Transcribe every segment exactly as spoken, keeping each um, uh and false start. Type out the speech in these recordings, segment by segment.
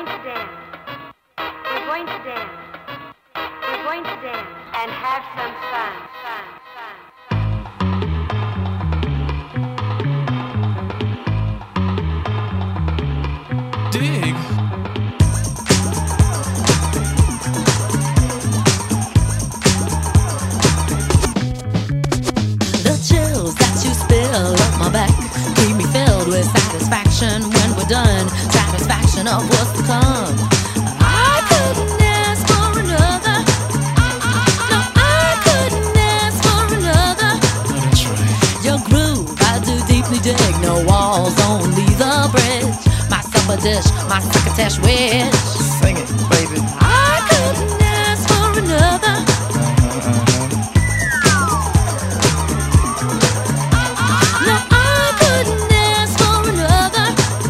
going to dance. We're going to dance. We're going to dance and have some fun. Fun, fun, fun. Dig. The chills that you spill up my back keep me filled with satisfaction when we're done. Satisfaction of what's to come. I couldn't ask for another. No, I couldn't ask for another. That's right. Your groove, I do deeply dig. No walls, only the bridge. My supper dish, my crocketesh wish. Sing it, baby. I couldn't ask for another. Uh-huh, uh-huh. No, I couldn't ask for another.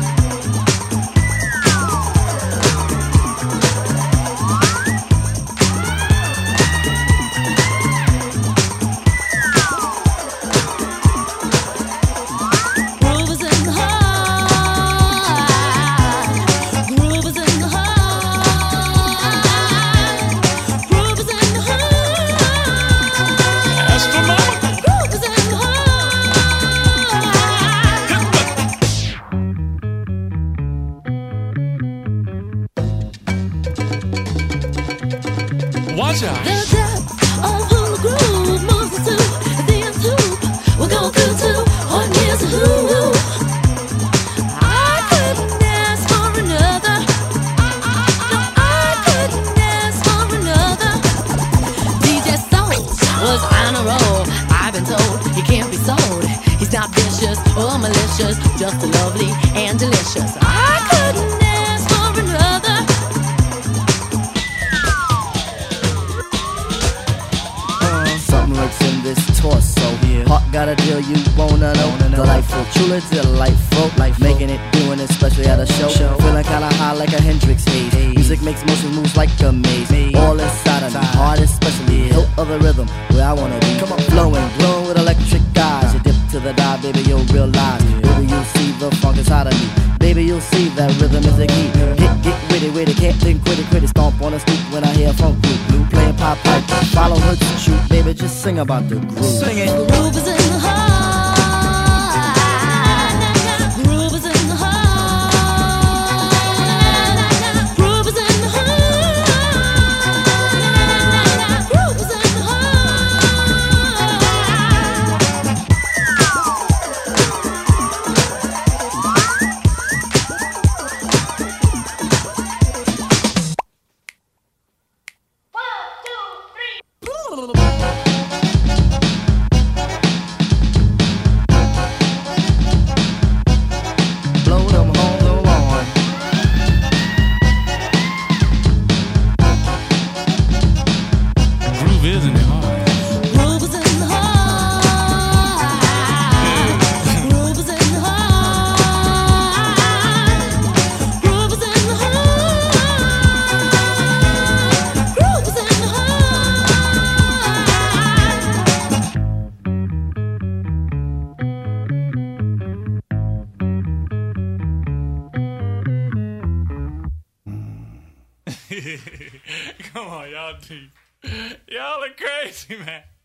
Groove is in the heart. Groove is in the heart. Groove is in the heart. Astronomical. Groove is in the heart. Watch out. The depth of who the groove moves us to the nth hoop. We'll go through two hard years of who. I couldn't ask for another. No, I couldn't ask for another. D J Soul was on a roll. I've been told he can't be sold. He's not vicious or malicious, just lovely and delicious. I couldn't ask for another. Something lurks in this torso. Yeah. Heart got a deal you wanna know. Wanna know. Delightful, truly delightful. Life making it, doing it, especially at a show. Show. Feeling kinda high like a Hendrix haze. Haze. Music makes motion moves like a maze. Maze. All inside of me, Inside. heart especially. Yeah. Hilt of the rhythm, where I wanna be. Come on. Flowing, glowing with electric eyes. You dip to the dive, baby, you'll realize. Yeah. Baby, you'll see the funk inside of me. Baby, you'll see that rhythm is the key. Get, get witty, witty, can't think, quitty, quitty. Stomp on the stoop when I hear funk group. Blue playing pop pipe, follow her to shoot. Baby, just sing about the groove. Sing it. Groove is in the heart. Groove is in the heart. Groove is in the heart. Groove is in the heart. Blow them home, blow on. Groove is in the heart. Groove is in the heart. Groove is in the heart. Groove is in the heart. Groove is in the Come on, y'all deep. Y'all are crazy, man.